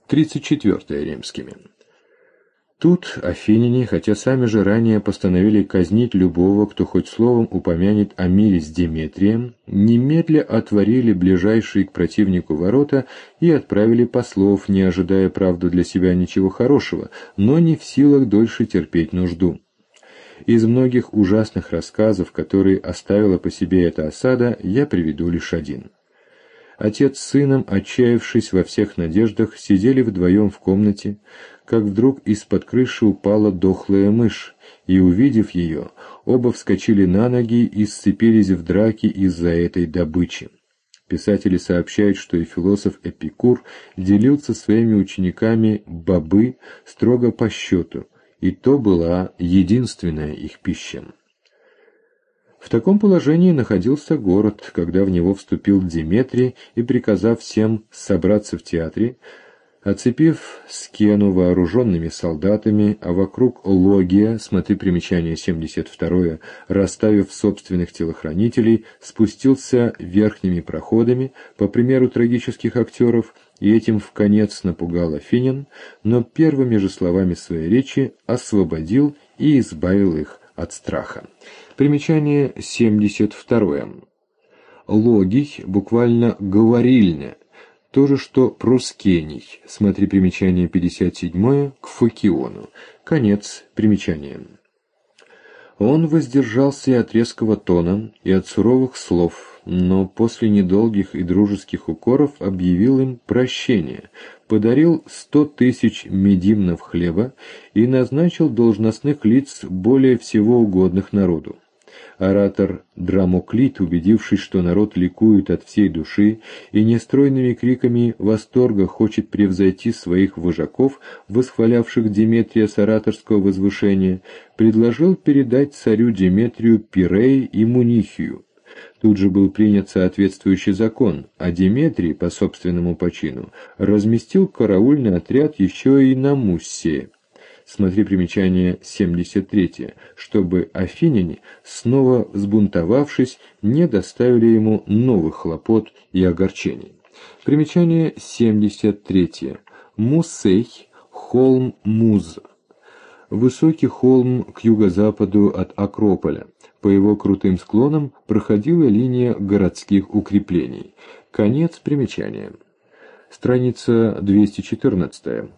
34 римскими. Тут афиняне, хотя сами же ранее постановили казнить любого, кто хоть словом упомянет о мире с Деметрием, немедля отворили ближайшие к противнику ворота и отправили послов, не ожидая, правда, для себя ничего хорошего, но не в силах дольше терпеть нужду. Из многих ужасных рассказов, которые оставила по себе эта осада, я приведу лишь один. Отец с сыном, отчаявшись во всех надеждах, сидели вдвоем в комнате, как вдруг из-под крыши упала дохлая мышь, и, увидев ее, оба вскочили на ноги и сцепились в драке из-за этой добычи. Писатели сообщают, что и философ Эпикур делил со своими учениками бобы строго по счету, и то была единственная их пища. В таком положении находился город, когда в него вступил Деметрий и, приказав всем собраться в театре, оцепив Скену вооруженными солдатами, а вокруг Логия, смотри примечание 72, расставив собственных телохранителей, спустился верхними проходами, по примеру трагических актеров, и этим вконец напугал афинян, но первыми же словами своей речи освободил и избавил их от страха. Примечание 72. Логий, буквально говорильня, то же, что проскений, смотри примечание 57 к Фокиону. Конец примечания. Он воздержался и от резкого тона, и от суровых слов, но после недолгих и дружеских укоров объявил им прощение, подарил 100 тысяч медимнов хлеба и назначил должностных лиц более всего угодных народу. Оратор Драмоклит, убедившись, что народ ликует от всей души и нестройными криками восторга хочет превзойти своих вожаков, восхвалявших Деметрия с ораторского возвышения, предложил передать царю Деметрию Пирей и Мунихию. Тут же был принят соответствующий закон, а Деметрий, по собственному почину, разместил караульный отряд еще и на Муссее. Смотри примечание 73, чтобы афиняне, снова взбунтовавшись, не доставили ему новых хлопот и огорчений. Примечание 73. Муссей, холм Муз. Высокий холм к юго-западу от Акрополя. По его крутым склонам проходила линия городских укреплений. Конец примечания. Страница 214.